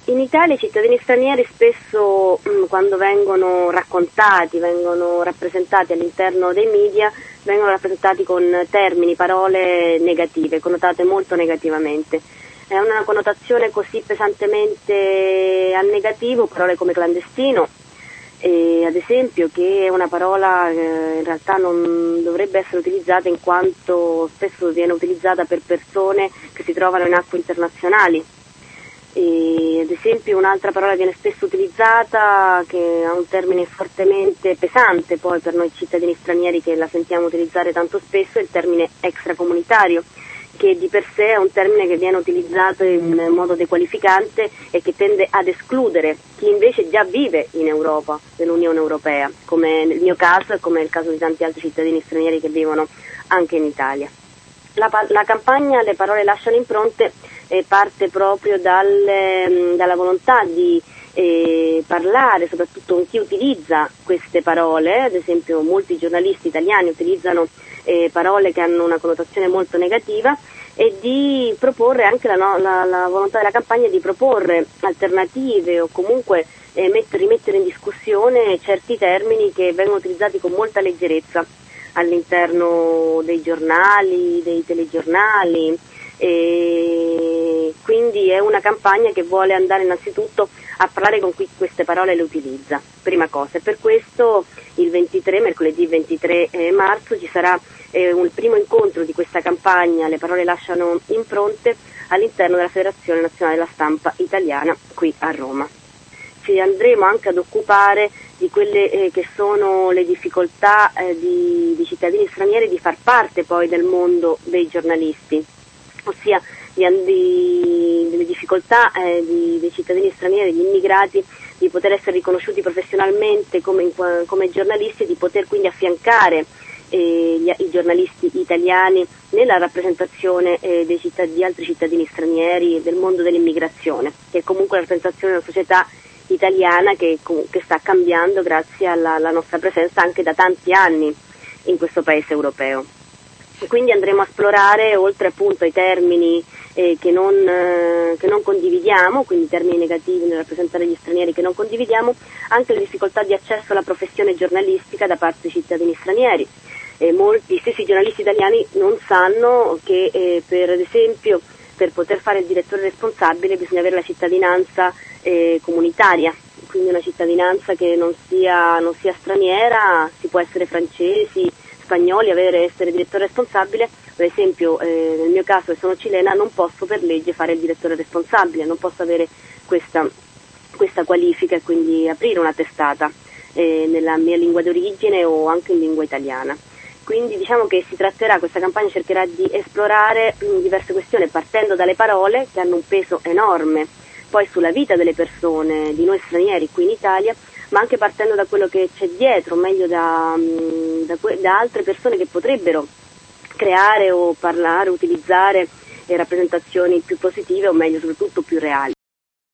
In Italia i cittadini stranieri spesso quando vengono raccontati, vengono rappresentati all'interno dei media, vengono rappresentati con termini, parole negative, connotate molto negativamente. È una connotazione così pesantemente al negativo, parole come clandestino, ad esempio, che è una parola che in realtà non dovrebbe essere utilizzata in quanto spesso viene utilizzata per persone che si trovano in acque internazionali. Ad esempio un'altra parola viene spesso utilizzata, che ha un termine fortemente pesante poi per noi cittadini stranieri che la sentiamo utilizzare tanto spesso, è il termine extracomunitario, che di per sé è un termine che viene utilizzato in modo dequalificante e che tende ad escludere chi invece già vive in Europa, nell'Unione Europea, come nel mio caso e come nel caso di tanti altri cittadini stranieri che vivono anche in Italia. La campagna Le parole lasciano impronte parte proprio dalla volontà di parlare soprattutto con chi utilizza queste parole, ad esempio molti giornalisti italiani utilizzano parole che hanno una connotazione molto negativa, e di proporre anche la volontà della campagna di proporre alternative o comunque rimettere in discussione certi termini che vengono utilizzati con molta leggerezza all'interno dei giornali, dei telegiornali, e quindi è una campagna che vuole andare innanzitutto a parlare con chi queste parole le utilizza, prima cosa. E per questo mercoledì 23 marzo ci sarà un primo incontro di questa campagna Le parole lasciano impronte all'interno della Federazione Nazionale della Stampa Italiana qui a Roma. Ci andremo anche ad occupare di quelle che sono le difficoltà di cittadini stranieri di far parte poi del mondo dei giornalisti, ossia delle difficoltà dei cittadini stranieri, degli immigrati, di poter essere riconosciuti professionalmente come giornalisti e di poter quindi affiancare i giornalisti italiani nella rappresentazione di altri cittadini stranieri del mondo dell'immigrazione, che è comunque la rappresentazione della società italiana che sta cambiando grazie alla nostra presenza anche da tanti anni in questo paese europeo. E quindi andremo a esplorare, oltre appunto ai termini che non condividiamo, quindi termini negativi nel rappresentare gli stranieri che non condividiamo, anche le difficoltà di accesso alla professione giornalistica da parte dei cittadini stranieri. Molti stessi giornalisti italiani non sanno che ad esempio per poter fare il direttore responsabile bisogna avere la cittadinanza comunitaria, quindi una cittadinanza che non sia straniera, si può essere francesi, spagnoli, essere direttore responsabile. Per esempio nel mio caso, che sono cilena, non posso per legge fare il direttore responsabile, non posso avere questa qualifica e quindi aprire una testata nella mia lingua d'origine o anche in lingua italiana. Quindi diciamo che questa campagna cercherà di esplorare diverse questioni, partendo dalle parole che hanno un peso enorme poi sulla vita delle persone, di noi stranieri qui in Italia, ma anche partendo da quello che c'è dietro, meglio da altre persone che potrebbero creare o parlare, utilizzare rappresentazioni più positive o meglio soprattutto più reali.